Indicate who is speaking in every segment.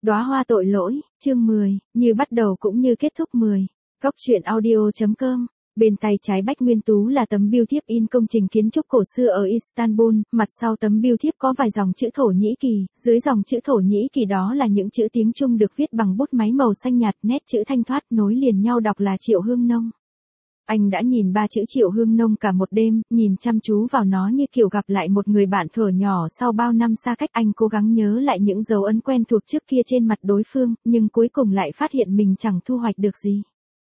Speaker 1: Đóa hoa tội lỗi, chương 10, như bắt đầu cũng như kết thúc 10. Góc truyện audio.com. Bên tay trái Bách Nguyên Tú là tấm bưu thiếp in công trình kiến trúc cổ xưa ở Istanbul, mặt sau tấm bưu thiếp có vài dòng chữ Thổ Nhĩ Kỳ, dưới dòng chữ Thổ Nhĩ Kỳ đó là những chữ tiếng Trung được viết bằng bút máy màu xanh nhạt, nét chữ thanh thoát nối liền nhau đọc là Triệu Hương Nông. Anh đã nhìn ba chữ Triệu Hương Nông cả một đêm, nhìn chăm chú vào nó như kiểu gặp lại một người bạn thuở nhỏ sau bao năm xa cách. Anh cố gắng nhớ lại những dấu ấn quen thuộc trước kia trên mặt đối phương, nhưng cuối cùng lại phát hiện mình chẳng thu hoạch được gì.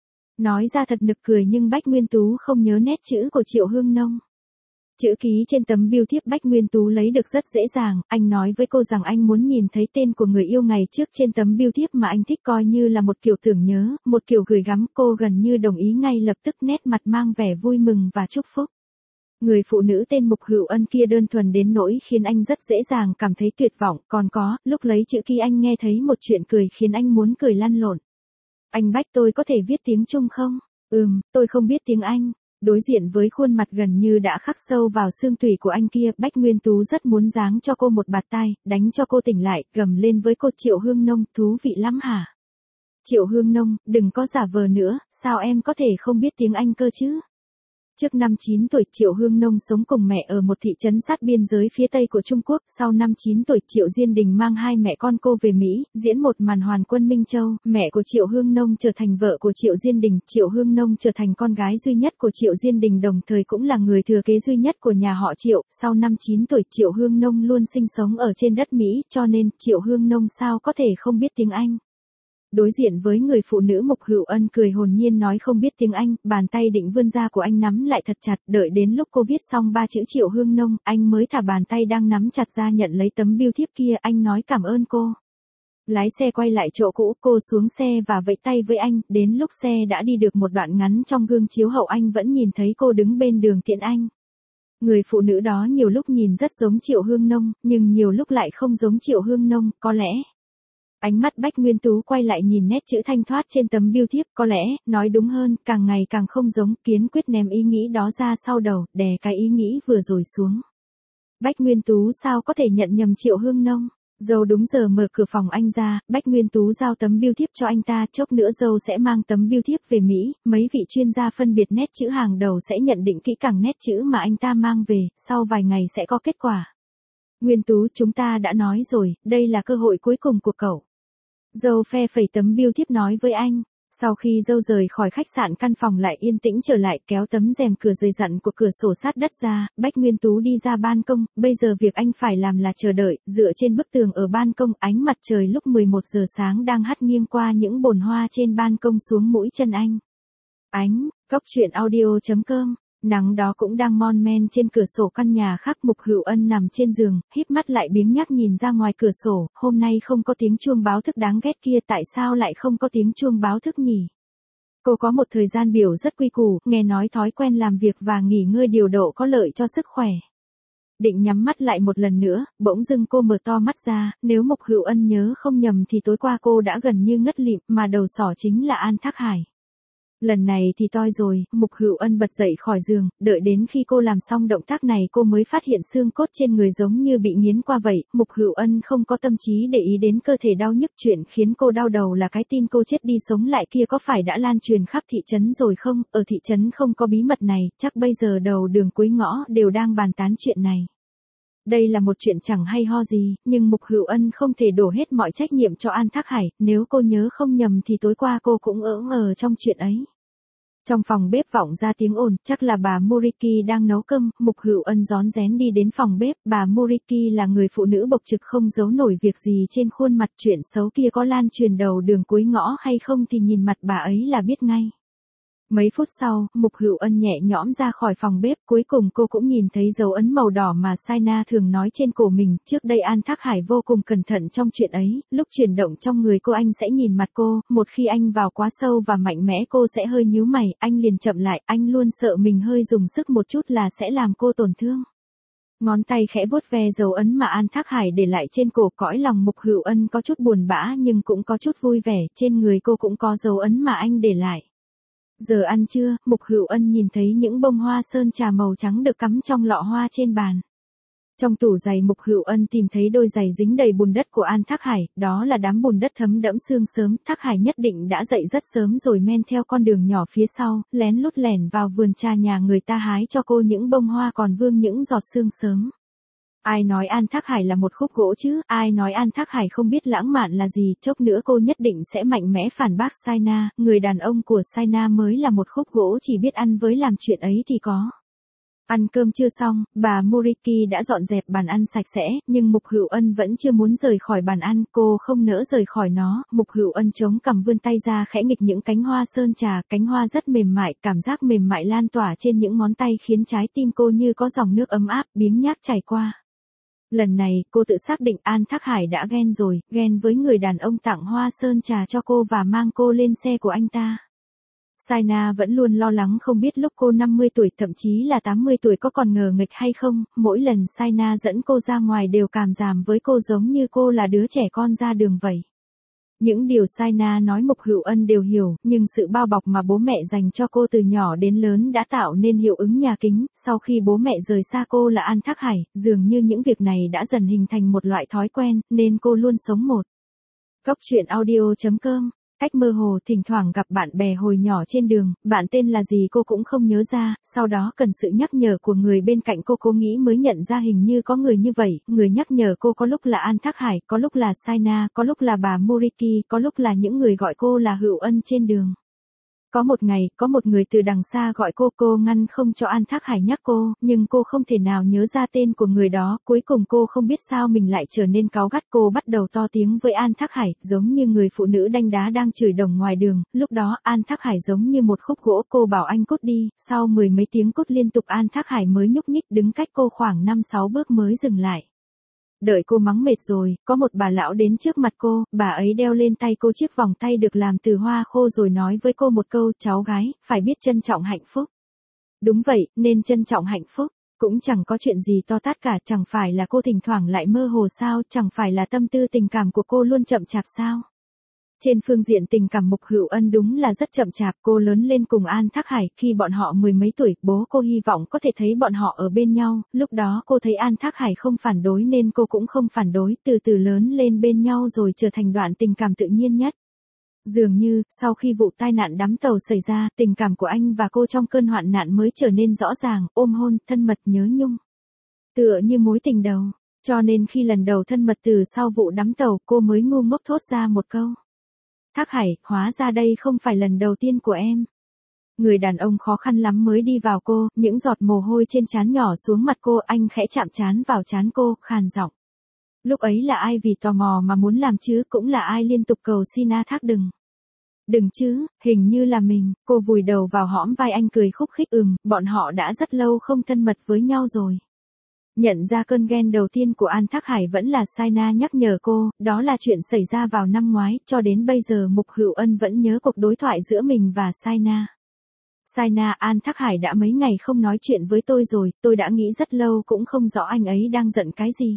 Speaker 1: Nói ra thật nực cười nhưng Bách Nguyên Tú không nhớ nét chữ của Triệu Hương Nông. Chữ ký trên tấm bưu thiếp Bách Nguyên Tú lấy được rất dễ dàng, anh nói với cô rằng anh muốn nhìn thấy tên của người yêu ngày trước trên tấm bưu thiếp mà anh thích, coi như là một kiểu tưởng nhớ, một kiểu gửi gắm. Cô gần như đồng ý ngay lập tức, nét mặt mang vẻ vui mừng và chúc phúc. Người phụ nữ tên Mục Hữu Ân kia đơn thuần đến nỗi khiến anh rất dễ dàng cảm thấy tuyệt vọng, còn có, lúc lấy chữ ký anh nghe thấy một chuyện cười khiến anh muốn cười lăn lộn. Anh Bách, tôi có thể viết tiếng Trung không? Tôi không biết tiếng Anh. Đối diện với khuôn mặt gần như đã khắc sâu vào xương tủy của anh kia, Bách Nguyên Tú rất muốn giáng cho cô một bạt tai, đánh cho cô tỉnh lại, gầm lên với cô: Triệu Hương Nông, thú vị lắm hả? Triệu Hương Nông, đừng có giả vờ nữa, sao em có thể không biết tiếng Anh cơ chứ? Trước năm 9 tuổi, Triệu Hương Nông sống cùng mẹ ở một thị trấn sát biên giới phía tây của Trung Quốc. Sau năm 9 tuổi, Triệu Diên Đình mang hai mẹ con cô về Mỹ, diễn một màn Hoàn Quân Minh Châu. Mẹ của Triệu Hương Nông trở thành vợ của Triệu Diên Đình. Triệu Hương Nông trở thành con gái duy nhất của Triệu Diên Đình, đồng thời cũng là người thừa kế duy nhất của nhà họ Triệu. Sau năm 9 tuổi, Triệu Hương Nông luôn sinh sống ở trên đất Mỹ, cho nên Triệu Hương Nông sao có thể không biết tiếng Anh. Đối diện với người phụ nữ, Mục Hữu Ân cười hồn nhiên nói không biết tiếng Anh, bàn tay định vươn ra của anh nắm lại thật chặt, đợi đến lúc cô viết xong ba chữ Triệu Hương Nông, anh mới thả bàn tay đang nắm chặt ra nhận lấy tấm bưu thiếp kia. Anh nói cảm ơn cô. Lái xe quay lại chỗ cũ, cô xuống xe và vẫy tay với anh. Đến lúc xe đã đi được một đoạn ngắn, trong gương chiếu hậu anh vẫn nhìn thấy cô đứng bên đường tiễn anh. Người phụ nữ đó nhiều lúc nhìn rất giống Triệu Hương Nông, nhưng nhiều lúc lại không giống Triệu Hương Nông, có lẽ. Ánh mắt Bách Nguyên Tú quay lại nhìn nét chữ thanh thoát trên tấm bưu thiếp, có lẽ, nói đúng hơn, càng ngày càng không giống. Kiên quyết ném ý nghĩ đó ra sau đầu, đè cái ý nghĩ vừa rồi xuống. Bách Nguyên Tú sao có thể nhận nhầm Triệu Hương Nông? Dâu đúng giờ mở cửa phòng anh ra, Bách Nguyên Tú giao tấm bưu thiếp cho anh ta, chốc nữa dâu sẽ mang tấm bưu thiếp về Mỹ, mấy vị chuyên gia phân biệt nét chữ hàng đầu sẽ nhận định kỹ càng nét chữ mà anh ta mang về, sau vài ngày sẽ có kết quả. Nguyên Tú, chúng ta đã nói rồi, đây là cơ hội cuối cùng của cậu. Dâu phe phẩy tấm bưu thiếp nói với anh. Sau khi dâu rời khỏi khách sạn, căn phòng lại yên tĩnh trở lại, kéo tấm rèm cửa dày dặn của cửa sổ sát đất ra, Bách Nguyên Tú đi ra ban công. Bây giờ việc anh phải làm là chờ đợi, dựa trên bức tường ở ban công, ánh mặt trời lúc 11 giờ sáng đang hắt nghiêng qua những bồn hoa trên ban công xuống mũi chân anh. Góc truyện audio.com. Nắng đó cũng đang mon men trên cửa sổ căn nhà khác. Mục Hữu Ân nằm trên giường, híp mắt lại biếng nhác nhìn ra ngoài cửa sổ. Hôm nay không có tiếng chuông báo thức đáng ghét kia, tại sao lại không có tiếng chuông báo thức nhỉ? Cô có một thời gian biểu rất quy củ, nghe nói thói quen làm việc và nghỉ ngơi điều độ có lợi cho sức khỏe. Định nhắm mắt lại một lần nữa, bỗng dưng cô mở to mắt ra. Nếu Mục Hữu Ân nhớ không nhầm thì tối qua cô đã gần như ngất lịm, mà đầu sỏ chính là An Thác Hải. Lần này thì toi rồi. Mục Hữu Ân bật dậy khỏi giường, đợi đến khi cô làm xong động tác này cô mới phát hiện xương cốt trên người giống như bị nghiến qua vậy. Mục Hữu Ân không có tâm trí để ý đến cơ thể đau nhức, chuyện khiến cô đau đầu là cái tin cô chết đi sống lại kia có phải đã lan truyền khắp thị trấn rồi không? Ở thị trấn không có bí mật này, chắc bây giờ đầu đường cuối ngõ đều đang bàn tán chuyện này. Đây là một chuyện chẳng hay ho gì, nhưng Mục Hữu Ân không thể đổ hết mọi trách nhiệm cho An Thác Hải. Nếu cô nhớ không nhầm thì tối qua cô cũng ngờ trong chuyện ấy. Trong phòng bếp vọng ra tiếng ồn, chắc là bà Moriki đang nấu cơm. Mục Hữu Ân rón rén đi đến phòng bếp. Bà Moriki là người phụ nữ bộc trực không giấu nổi việc gì trên khuôn mặt. Chuyện xấu kia có lan truyền đầu đường cuối ngõ hay không thì nhìn mặt bà ấy là biết ngay. Mấy phút sau, Mục Hữu Ân nhẹ nhõm ra khỏi phòng bếp, cuối cùng cô cũng nhìn thấy dấu ấn màu đỏ mà Saina thường nói trên cổ mình. Trước đây An Thác Hải vô cùng cẩn thận trong chuyện ấy, lúc chuyển động trong người cô anh sẽ nhìn mặt cô, một khi anh vào quá sâu và mạnh mẽ cô sẽ hơi nhíu mày, anh liền chậm lại, anh luôn sợ mình hơi dùng sức một chút là sẽ làm cô tổn thương. Ngón tay khẽ vuốt ve dấu ấn mà An Thác Hải để lại trên cổ, cõi lòng Mục Hữu Ân có chút buồn bã nhưng cũng có chút vui vẻ, trên người cô cũng có dấu ấn mà anh để lại. Giờ ăn trưa, Mục Hữu Ân nhìn thấy những bông hoa sơn trà màu trắng được cắm trong lọ hoa trên bàn. Trong tủ giày Mục Hữu Ân tìm thấy đôi giày dính đầy bùn đất của An Thác Hải, đó là đám bùn đất thấm đẫm sương sớm. Thác Hải nhất định đã dậy rất sớm rồi men theo con đường nhỏ phía sau, lén lút lẻn vào vườn trà nhà người ta hái cho cô những bông hoa còn vương những giọt sương sớm. Ai nói An Thác Hải là một khúc gỗ chứ, ai nói An Thác Hải không biết lãng mạn là gì, chốc nữa cô nhất định sẽ mạnh mẽ phản bác Saina, người đàn ông của Saina mới là một khúc gỗ chỉ biết ăn với làm chuyện ấy thì có. Ăn cơm chưa xong, bà Moriki đã dọn dẹp bàn ăn sạch sẽ, nhưng Mục Hữu Ân vẫn chưa muốn rời khỏi bàn ăn, cô không nỡ rời khỏi nó. Mục Hữu Ân chống cằm vươn tay ra khẽ nghịch những cánh hoa sơn trà, cánh hoa rất mềm mại, cảm giác mềm mại lan tỏa trên những ngón tay khiến trái tim cô như có dòng nước ấm áp, biếng nhác chảy qua. Lần này, cô tự xác định An Thác Hải đã ghen rồi, ghen với người đàn ông tặng hoa sơn trà cho cô và mang cô lên xe của anh ta. Saina vẫn luôn lo lắng không biết lúc cô 50 tuổi thậm chí là 80 tuổi có còn ngờ nghịch hay không, mỗi lần Saina dẫn cô ra ngoài đều cảm giảm với cô giống như cô là đứa trẻ con ra đường vậy. Những điều Saina nói Mục Hữu Ân đều hiểu, nhưng sự bao bọc mà bố mẹ dành cho cô từ nhỏ đến lớn đã tạo nên hiệu ứng nhà kính, sau khi bố mẹ rời xa cô là An Thác Hải, dường như những việc này đã dần hình thành một loại thói quen, nên cô luôn sống một. Góc truyện audio.com. Cách mơ hồ thỉnh thoảng gặp bạn bè hồi nhỏ trên đường, bạn tên là gì cô cũng không nhớ ra, sau đó cần sự nhắc nhở của người bên cạnh cô nghĩ mới nhận ra hình như có người như vậy, người nhắc nhở cô có lúc là An Thác Hải, có lúc là Saina, có lúc là bà Moriki, có lúc là những người gọi cô là Hữu Ân trên đường. Có một ngày, có một người từ đằng xa gọi cô ngăn không cho An Thác Hải nhắc cô, nhưng cô không thể nào nhớ ra tên của người đó, cuối cùng cô không biết sao mình lại trở nên cáu gắt, cô bắt đầu to tiếng với An Thác Hải, giống như người phụ nữ đanh đá đang chửi đồng ngoài đường, lúc đó An Thác Hải giống như một khúc gỗ, cô bảo anh cút đi, sau mười mấy tiếng cút liên tục An Thác Hải mới nhúc nhích đứng cách cô khoảng 5-6 bước mới dừng lại. Đợi cô mắng mệt rồi, có một bà lão đến trước mặt cô, bà ấy đeo lên tay cô chiếc vòng tay được làm từ hoa khô rồi nói với cô một câu, cháu gái, phải biết trân trọng hạnh phúc. Đúng vậy, nên trân trọng hạnh phúc, cũng chẳng có chuyện gì to tát cả, chẳng phải là cô thỉnh thoảng lại mơ hồ sao, chẳng phải là tâm tư tình cảm của cô luôn chậm chạp sao. Trên phương diện tình cảm Mục Hữu Ân đúng là rất chậm chạp, cô lớn lên cùng An Thác Hải, khi bọn họ mười mấy tuổi, bố cô hy vọng có thể thấy bọn họ ở bên nhau, lúc đó cô thấy An Thác Hải không phản đối nên cô cũng không phản đối, từ từ lớn lên bên nhau rồi trở thành đoạn tình cảm tự nhiên nhất. Dường như, sau khi vụ tai nạn đắm tàu xảy ra, tình cảm của anh và cô trong cơn hoạn nạn mới trở nên rõ ràng, ôm hôn, thân mật nhớ nhung. Tựa như mối tình đầu, cho nên khi lần đầu thân mật từ sau vụ đắm tàu, cô mới ngu ngốc thốt ra một câu. Thác Hải, hóa ra đây không phải lần đầu tiên của em. Người đàn ông khó khăn lắm mới đi vào cô, những giọt mồ hôi trên trán nhỏ xuống mặt cô, anh khẽ chạm trán vào trán cô, khàn giọng. Lúc ấy là ai vì tò mò mà muốn làm chứ, cũng là ai liên tục cầu xin A Thác đừng. Đừng chứ, hình như là mình, cô vùi đầu vào hõm vai anh cười khúc khích bọn họ đã rất lâu không thân mật với nhau rồi. Nhận ra cơn ghen đầu tiên của An Thác Hải vẫn là Saina nhắc nhở cô, đó là chuyện xảy ra vào năm ngoái, cho đến bây giờ Mục Hữu Ân vẫn nhớ cuộc đối thoại giữa mình và Saina. Saina, An Thác Hải đã mấy ngày không nói chuyện với tôi rồi, tôi đã nghĩ rất lâu cũng không rõ anh ấy đang giận cái gì.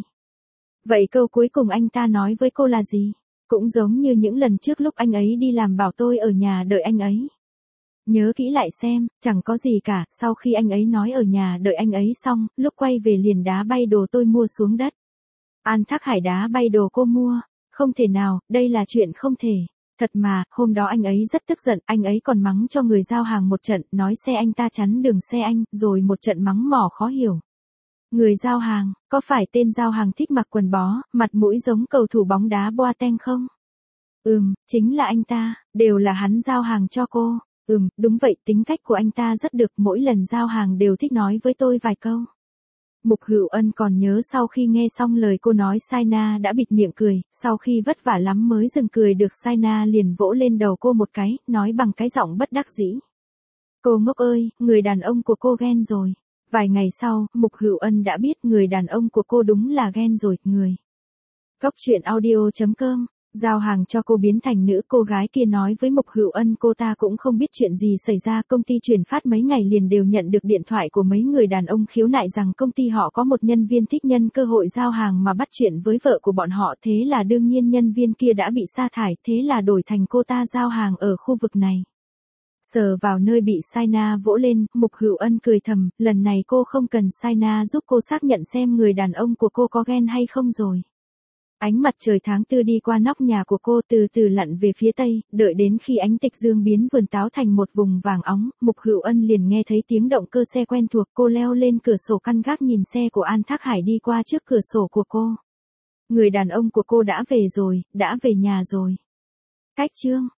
Speaker 1: Vậy câu cuối cùng anh ta nói với cô là gì? Cũng giống như những lần trước lúc anh ấy đi làm bảo tôi ở nhà đợi anh ấy. Nhớ kỹ lại xem, chẳng có gì cả, sau khi anh ấy nói ở nhà đợi anh ấy xong, lúc quay về liền đá bay đồ tôi mua xuống đất. An Thác Hải đá bay đồ cô mua? Không thể nào, đây là chuyện không thể. Thật mà, hôm đó anh ấy rất tức giận, anh ấy còn mắng cho người giao hàng một trận, nói xe anh ta chắn đường xe anh, rồi một trận mắng mỏ khó hiểu. Người giao hàng, có phải tên giao hàng thích mặc quần bó, mặt mũi giống cầu thủ bóng đá Boateng không? Chính là anh ta, đều là hắn giao hàng cho cô. Đúng vậy, tính cách của anh ta rất được, mỗi lần giao hàng đều thích nói với tôi vài câu. Mục Hữu Ân còn nhớ sau khi nghe xong lời cô nói Saina đã bịt miệng cười, sau khi vất vả lắm mới dừng cười được Saina liền vỗ lên đầu cô một cái, nói bằng cái giọng bất đắc dĩ. Cô ngốc ơi, người đàn ông của cô ghen rồi. Vài ngày sau, Mục Hữu Ân đã biết người đàn ông của cô đúng là ghen rồi, người. Góc truyện audio.com. Giao hàng cho cô biến thành nữ, cô gái kia nói với Mục Hữu Ân cô ta cũng không biết chuyện gì xảy ra, công ty chuyển phát mấy ngày liền đều nhận được điện thoại của mấy người đàn ông khiếu nại rằng công ty họ có một nhân viên thích nhân cơ hội giao hàng mà bắt chuyện với vợ của bọn họ, thế là đương nhiên nhân viên kia đã bị sa thải, thế là đổi thành cô ta giao hàng ở khu vực này. Sờ vào nơi bị Saina vỗ lên, Mục Hữu Ân cười thầm, lần này cô không cần Saina giúp cô xác nhận xem người đàn ông của cô có ghen hay không rồi. Ánh mặt trời tháng tư đi qua nóc nhà của cô từ từ lặn về phía tây, đợi đến khi ánh tịch dương biến vườn táo thành một vùng vàng óng, Mục Hữu Ân liền nghe thấy tiếng động cơ xe quen thuộc, cô leo lên cửa sổ căn gác nhìn xe của An Thác Hải đi qua trước cửa sổ của cô. Người đàn ông của cô đã về rồi, đã về nhà rồi. Cách chương